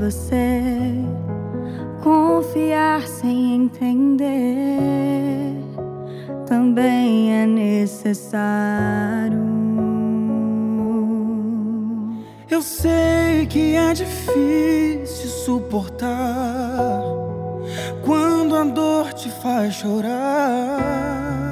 você confiar sem entender também é necessário. Eu sei que é difícil suportar quando a dor te faz chorar.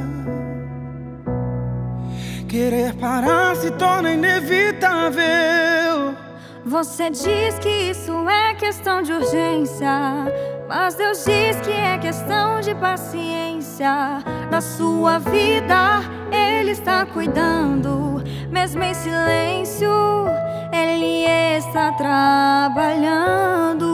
Querer parar se torna inevitável. Você diz que isso é questão de urgência, mas Deus diz que é questão de paciência. Da sua vida Ele está cuidando, mesmo em silêncio Ele está trabalhando.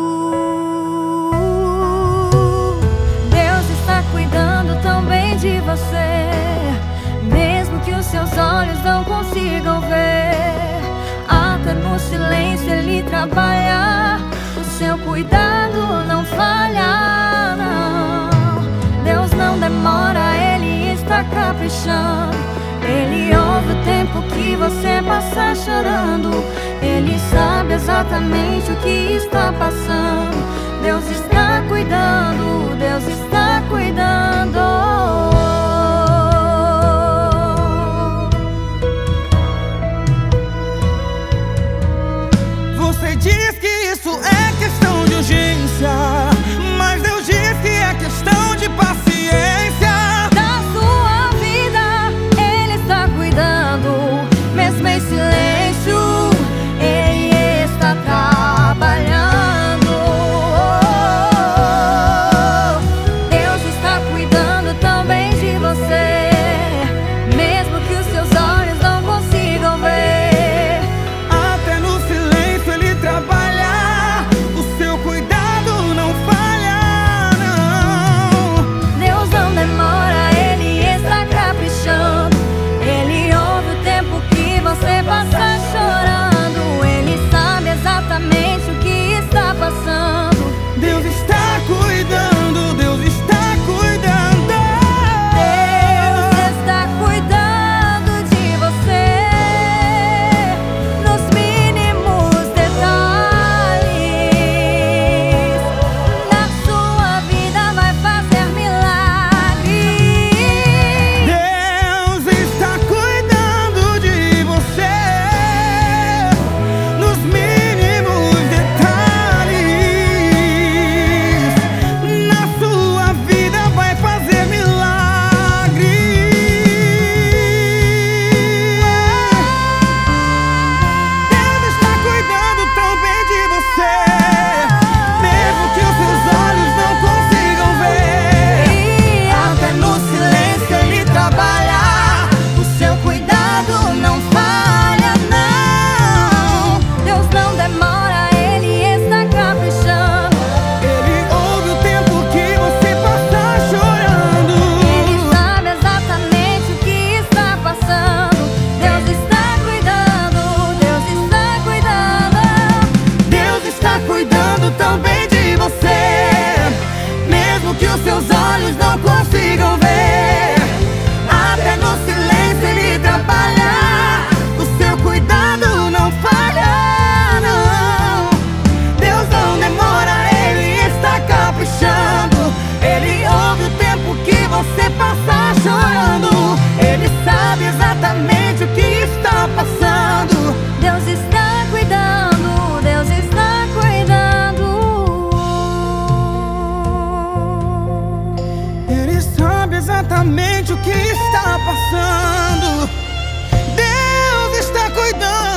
Deus está cuidando tão bem de você, mesmo que os seus olhos não consigam ver. Até no silêncio Ele trabalha, o seu cuidado não falha, não. Deus não demora, Ele está caprichando. Ele ouve o tempo que você passa chorando. Ele sabe exatamente o que está passando. Deus está cuidando, Deus está cuidando. Você diz que isso é questão de urgência, mas Deus diz que é questão de paciência. Da sua vida Ele está cuidando, mesmo em silêncio Ele está trabalhando. Deus está cuidando também de você, mesmo que os seus olhos não consigam ver. Até no silêncio Ele trabalha, o seu cuidado não falha, não. Deus não demora, Ele está caprichando. Ele ouve o tempo que você passa chorando. Ele sabe exatamente o que está passando. Deus está cuidando, Deus está cuidando. Deus está cuidando de você, nos mínimos detalhes. Na sua vida vai fazer milagres. Deus está cuidando de você, nos mínimos detalhes. Na sua vida vai fazer milagres. Deus está cuidando tão bem de você, mesmo que os seus olhos não consigam ver. Até no silêncio Ele trabalha, o seu cuidado não falha, não. Deus não demora, Ele está caprichando. Ele ouve o tempo que você passa chorando. Ele sabe exatamente o que está passando. Deus está cuidando, Deus está cuidando. Deus está cuidando tão bem de você, mesmo que os seus olhos não consigam ver. Até no silêncio Ele trabalha, o seu cuidado não falha, não. Deus não demora, Ele está caprichando. Ele ouve o tempo que você passa chorando. Ele sabe exatamente o que está passando. Deus está cuidando, Deus está cuidando. Ele sabe exatamente o que está passando. Deus está cuidando.